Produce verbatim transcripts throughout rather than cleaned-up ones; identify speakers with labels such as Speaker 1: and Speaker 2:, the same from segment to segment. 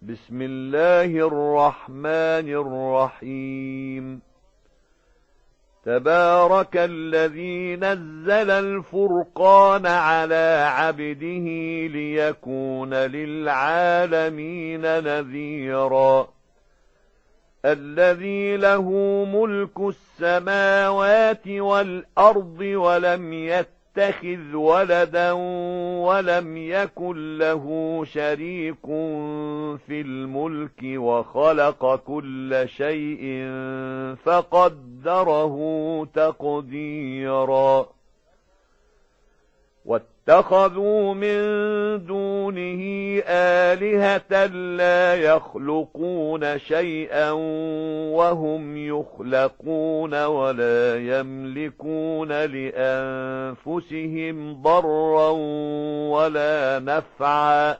Speaker 1: بسم الله الرحمن الرحيم. تبارك الذي نزل الفرقان على عبده ليكون للعالمين نذيرا. الذي له ملك السماوات والأرض ولم يتخذ ولدا ولم يكن له شريك في الملك وخلق كل شيء فقدره تقديرا. واتخذوا من دونه آلهة لا يخلقون شيئا وهم يخلقون ولا يملكون لأنفسهم ضرا ولا نفعا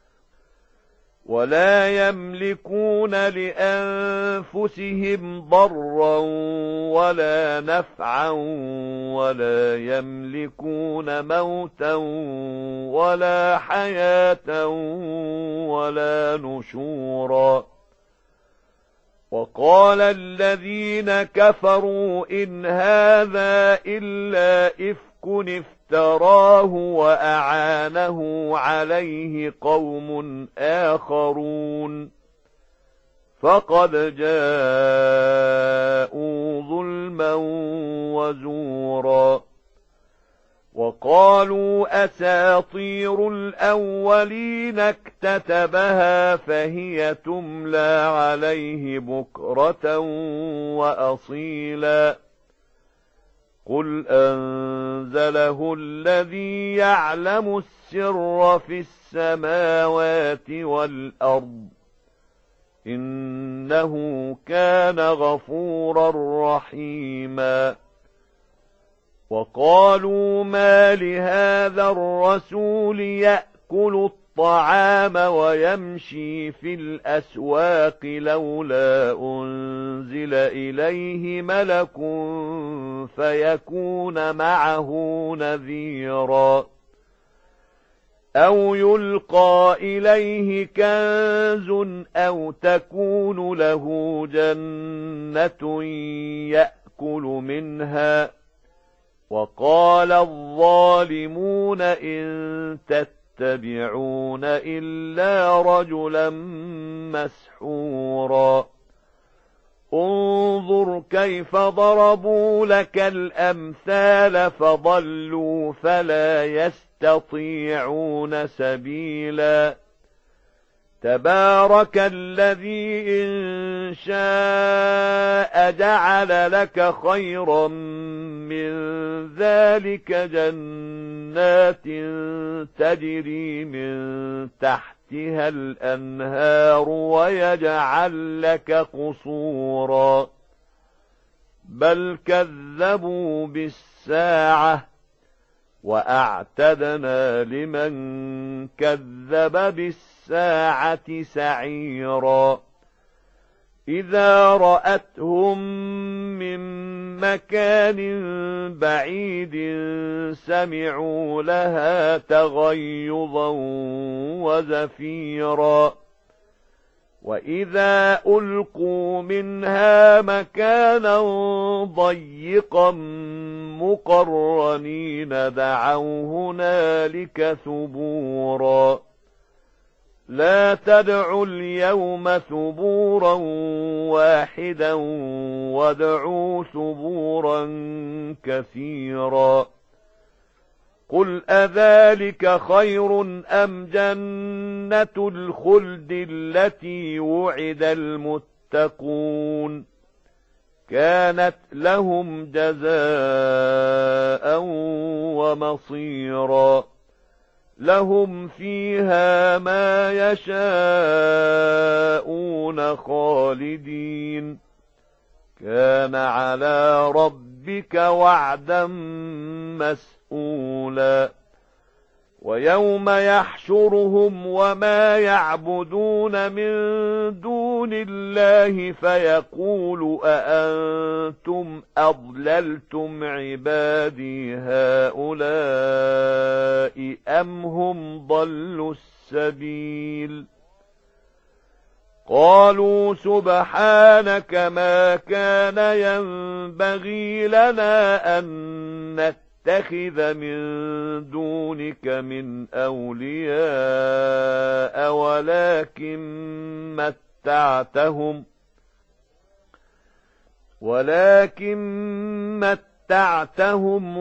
Speaker 1: ولا يملكون لأنفسهم ضرا ولا نفعا ولا يملكون موتا ولا حياة ولا نشورا. وقال الذين كفروا إن هذا إلا إفك افتراه وأعانه عليه قوم آخرون فقد جاءوا ظلما وزورا. وقالوا أساطير الأولين اكتتبها فهي تملى عليه بكرة وأصيلا. قل أنزله الذي يعلم السر في السماوات والأرض إنه كان غفورا رحيما. وقالوا ما لهذا الرسول يأكل الطعام ويمشي في الأسواق لولا أنزل إليه ملك فيكون معه نذيرا. أو يلقى إليه كنز أو تكون له جنة يأكل منها. وقال الظالمون إن تتبعون إلا رجلا مسحورا. انظر كيف ضربوا لك الأمثال فضلوا فلا يستطيعون سبيلا. تبارك الذي إن شاء جعل لك خيرا من ذلك جنات تجري من تحتها الأنهار ويجعل لك قصورا. بل كذبوا بالساعة وأعتدنا لمن كذب بالساعة الساعة سعيرا. إذا رأتهم من مكان بعيد سمعوا لها تغيظا وزفيرا. وإذا ألقوا منها مكانا ضيقا مقرنين دعوا هنالك ثبورا. لا تدعوا اليوم ثبورا واحدا وادعوا ثبورا كثيرا. قل أذلك خير أم جنة الخلد التي وعد المتقون كانت لهم جزاء ومصيرا. لهم فيها ما يشاءون خالدين كان على ربك وعدا مسئولا. ويوم يحشرهم وما يعبدون من دون الله فيقول أأنتم أضللتم عبادي هؤلاء أم هم ضلوا السبيل قالوا سبحانك ما كان ينبغي لنا أن نتخذ من دونك من أولياء ولكن متعتهم ولكن متعتهم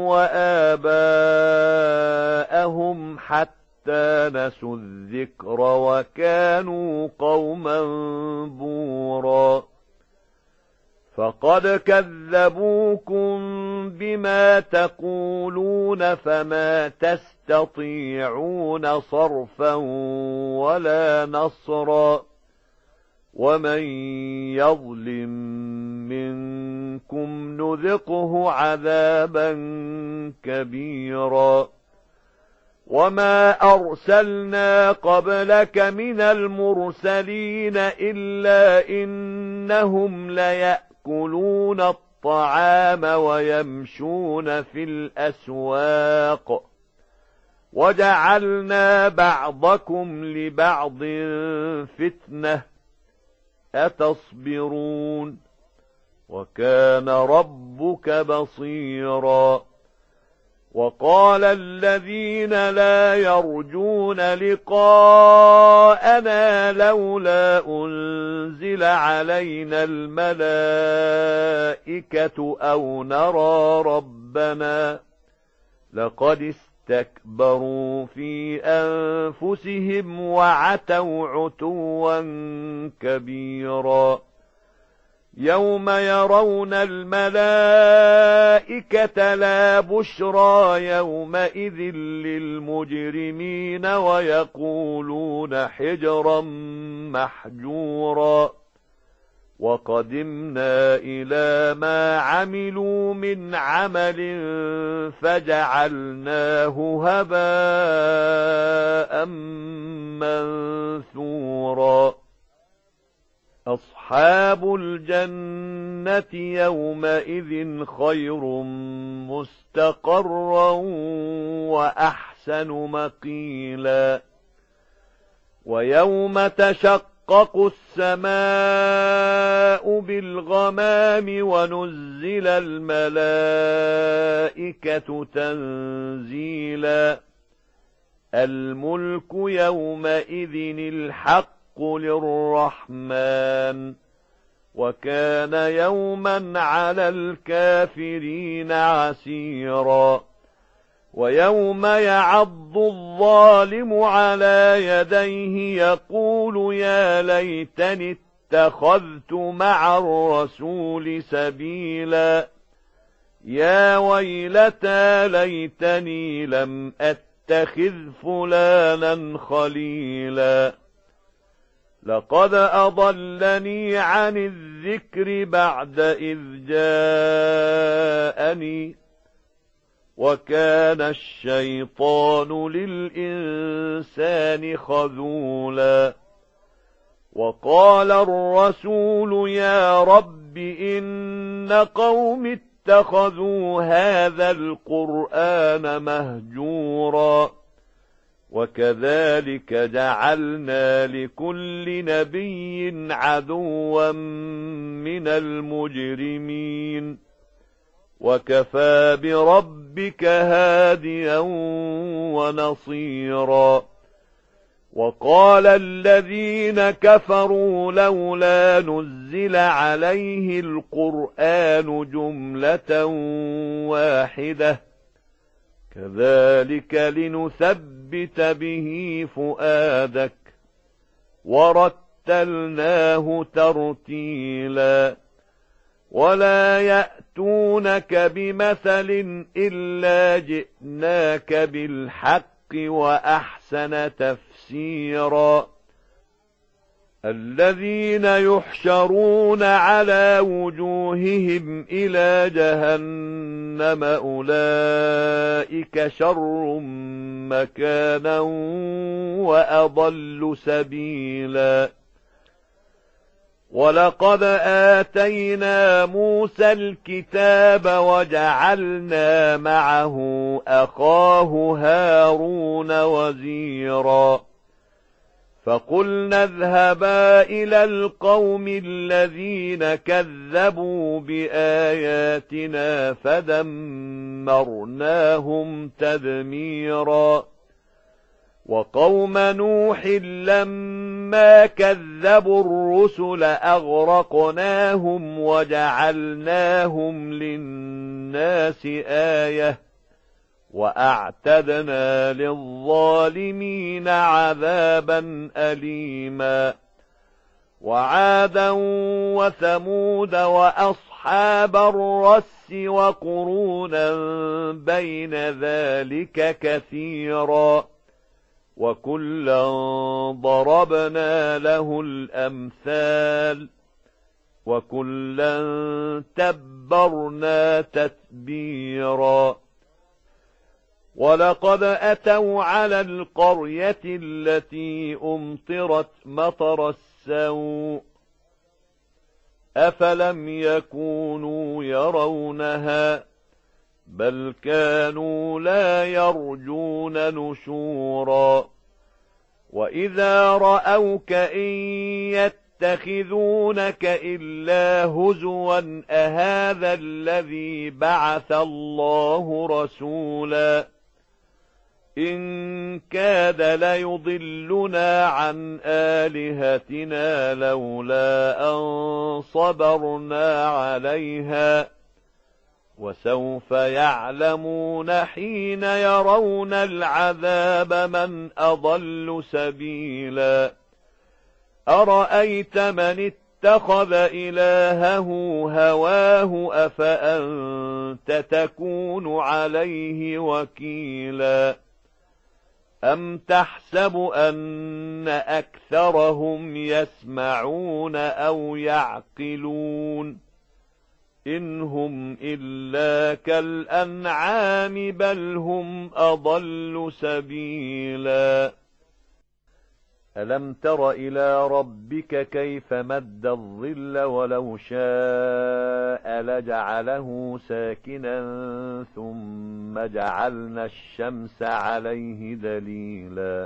Speaker 1: وآباءهم حتى نسوا الذكر وكانوا قوما بورا فقد كذبوكم بما تقولون فما تستطيعون صرفا ولا نصرا ومن يظلم منكم نذقه عذابا كبيرا وما أرسلنا قبلك من المرسلين إلا إنهم ليأكلون الطعام ويمشون في الأسواق وجعلنا بعضكم لبعض فتنة أتصبرون وكان ربك بصيرا وقال الذين لا يرجون لقاءنا لولا أنزل علينا الملائكة أو نرى ربنا لقد استكبروا في أنفسهم وعتوا عتوا كبيرا يوم يرون الملائكة لا بشرى يومئذ للمجرمين ويقولون حجرا محجورا وقدمنا إلى ما عملوا من عمل فجعلناه هباء منثورا أصحاب الجنة يومئذ خير مستقرا وأحسن مقيلا ويوم تشقق السماء بالغمام ونزل الملائكة تنزيلا الملك يومئذ الحق للرحمن وكان يوما على الكافرين عسيرا ويوم يعض الظالم على يديه يقول يا ليتني اتخذت مع الرسول سبيلا يا ويلتى ليتني لم أتخذ فلانا خليلا لقد أضلني عن الذكر بعد إذ جاءني وكان الشيطان للإنسان خذولا وقال الرسول يا رب إن قوم اتخذوا هذا القرآن مهجورا وكذلك جعلنا لكل نبي عدوا من المجرمين وكفى بربك هاديا ونصيرا وقال الذين كفروا لولا نزل عليه القرآن جملة واحدة كذلك لنثبت به فؤادك ورتلناه ترتيلا ولا يأتونك بمثل إلا جئناك بالحق وأحسن تفسيرا الذين يحشرون على وجوههم إلى جهنم أولئك شر مكانا وأضل سبيلا ولقد آتينا موسى الكتاب وجعلنا معه أخاه هارون وزيرا فقلنا اذهبا إلى القوم الذين كذبوا بآياتنا فدمرناهم تدميرا وقوم نوح لما كذبوا الرسل أغرقناهم وجعلناهم للناس آية وأعتدنا للظالمين عذابا أليما وعادا وثمود وأصحاب الرس وقرونا بين ذلك كثيرا وكلا ضربنا له الأمثال وكلا تبرنا تتبيرا ولقد أتوا على القرية التي أمطرت مطر السوء أفلم يكونوا يرونها بل كانوا لا يرجون نشورا وإذا رأوك إن يتخذونك إلا هزوا أهذا الذي بعث الله رسولا إن كاد ليضلنا عن آلهتنا لولا أن صبرنا عليها وسوف يعلمون حين يرون العذاب من أضل سبيلا أرأيت من اتخذ إلهه هواه أفأنت تكون عليه وكيلا أم تحسب أن أكثرهم يسمعون أو يعقلون إن هم إلا كالأنعام بل هم أضل سبيلا ألم تر إلى ربك كيف مد الظل ولو شاء لجعله ساكنا ثم جعلنا الشمس عليه دليلا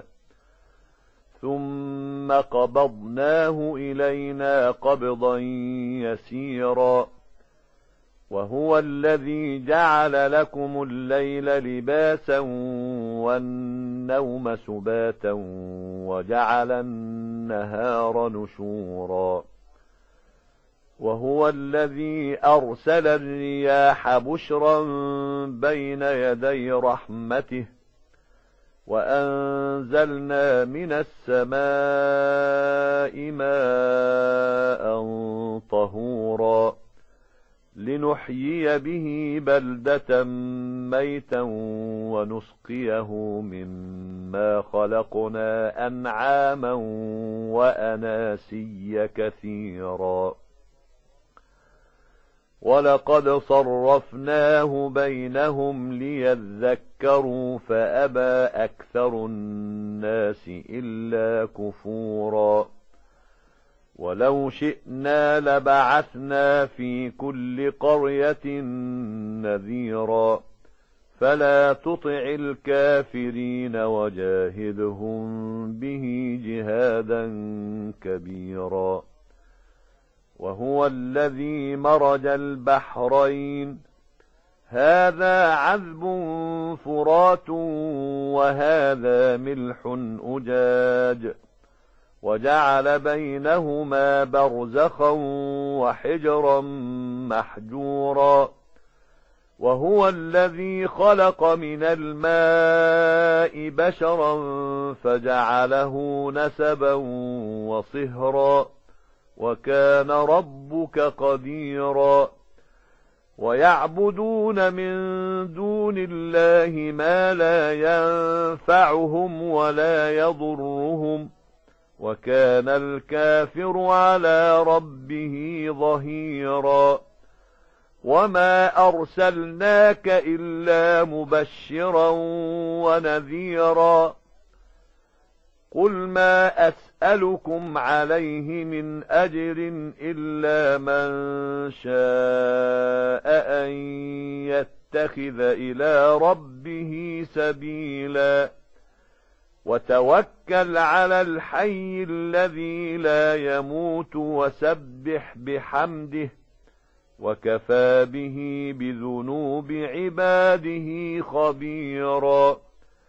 Speaker 1: ثم قبضناه إلينا قبضا يسيرا وهو الذي جعل لكم الليل لباسا والنوم سباتا وجعل النهار نشورا وهو الذي أرسل الرياح بشرا بين يدي رحمته وأنزلنا من السماء ماء طهورا لنحيي به بلدة ميتا ونسقيه مما خلقنا أنعاما وأناسيا كثيرا ولقد صرفناه بينهم ليذكروا فأبى أكثر الناس إلا كفورا ولو شئنا لبعثنا في كل قرية نذيرا فلا تطع الكافرين وجاهدهم به جهادا كبيرا وهو الذي مرج البحرين هذا عذب فرات وهذا ملح أجاج وجعل بينهما برزخا وحجرا محجورا وهو الذي خلق من الماء بشرا فجعله نسبا وصهرا وكان ربك قديرا ويعبدون من دون الله ما لا ينفعهم ولا يضرهم وكان الكافر على ربه ظهيرا وما أرسلناك إلا مبشرا ونذيرا قل ما أسألكم عليه من أجر إلا من شاء أن يتخذ إلى ربه سبيلا وتوكل على الحي الذي لا يموت وسبح بحمده وكفى به بذنوب عباده خبيرا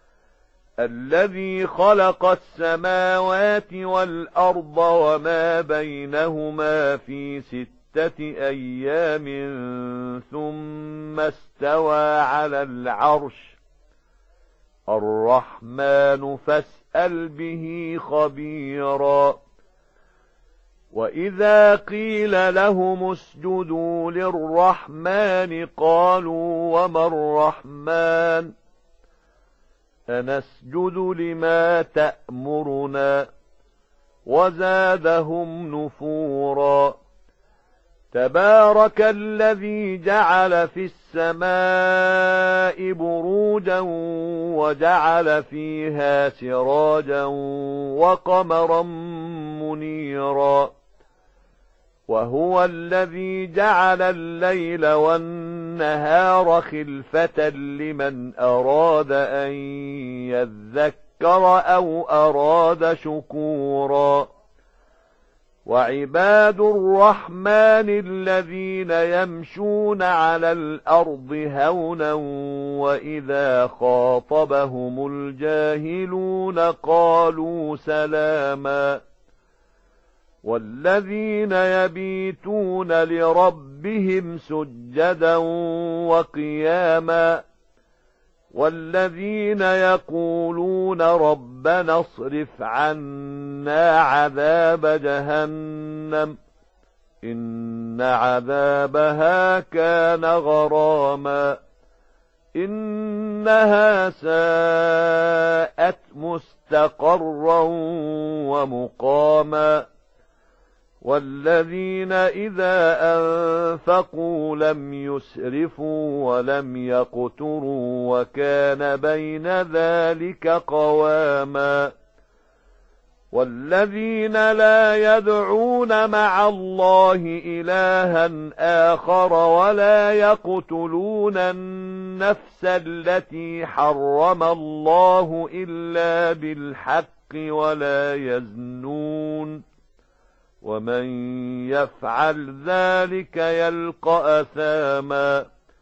Speaker 1: الذي خلق السماوات والأرض وما بينهما في ستة أيام ثم استوى على العرش الرحمن فاسأل به خبيرا وإذا قيل لهم اسجدوا للرحمن قالوا وما الرحمن أنسجد لما تأمرنا وزادهم نفورا تبارك الذي جعل في السماء بروجا وجعل فيها سراجا وقمرا منيرا وهو الذي جعل الليل والنهار خلفة لمن أراد أن يذكر أو أراد شكورا وعباد الرحمن الذين يمشون على الأرض هونا وإذا خاطبهم الجاهلون قالوا سلاما والذين يبيتون لربهم سجدا وقياما والذين يقولون ربنا اصرف عنا عذاب جهنم إن عذابها كان غراما إنها ساءت مستقرا ومقاما والذين إذا أنفقوا لم يسرفوا ولم يقتروا وكان بين ذلك قواما والذين لا يدعون مع الله إلها آخر ولا يقتلون النفس التي حرم الله إلا بالحق ولا يزنون ومن يفعل ذلك يلقى أثاما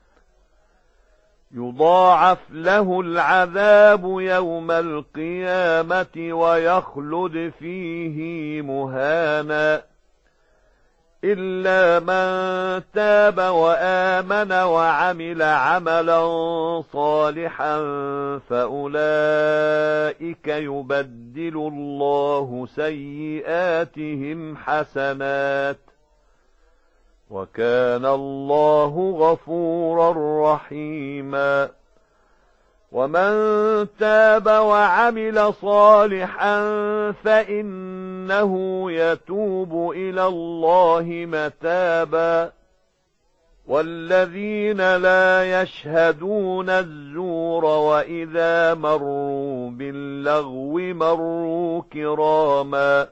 Speaker 1: يضاعف له العذاب يوم القيامة ويخلد فيه مهانا إلا من تاب وآمن وعمل عملا صالحا فأولئك يبدل الله سيئاتهم حسنات وكان الله غفورا رحيما ومن تاب وعمل صالحا فإنه يتوب إلى الله متابا والذين لا يشهدون الزور وإذا مروا باللغو مروا كراما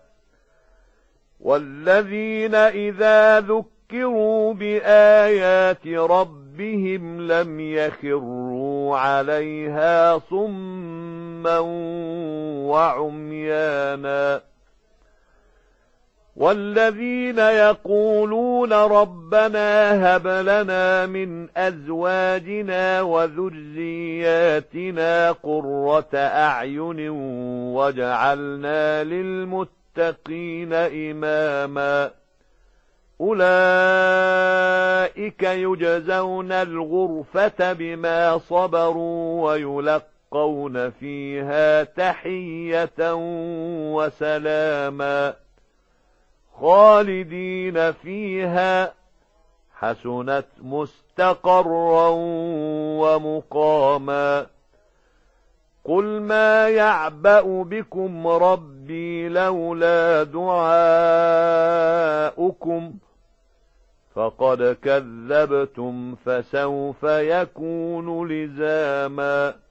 Speaker 1: والذين إذا ذكروا بآيات ربهم لم يخروا عليها صما وعميانا والذين يقولون ربنا هب لنا من أزواجنا وذرياتنا قرة أعين واجعلنا للمتقين إماما أولئك يجزون الغرفة بما صبروا ويلقون فيها تحية وسلاما خالدين فيها حسنت مستقرا ومقاما قل ما يعبأ بكم ربي لولا دعاؤكم فقد كذبتم فسوف يكون لزاما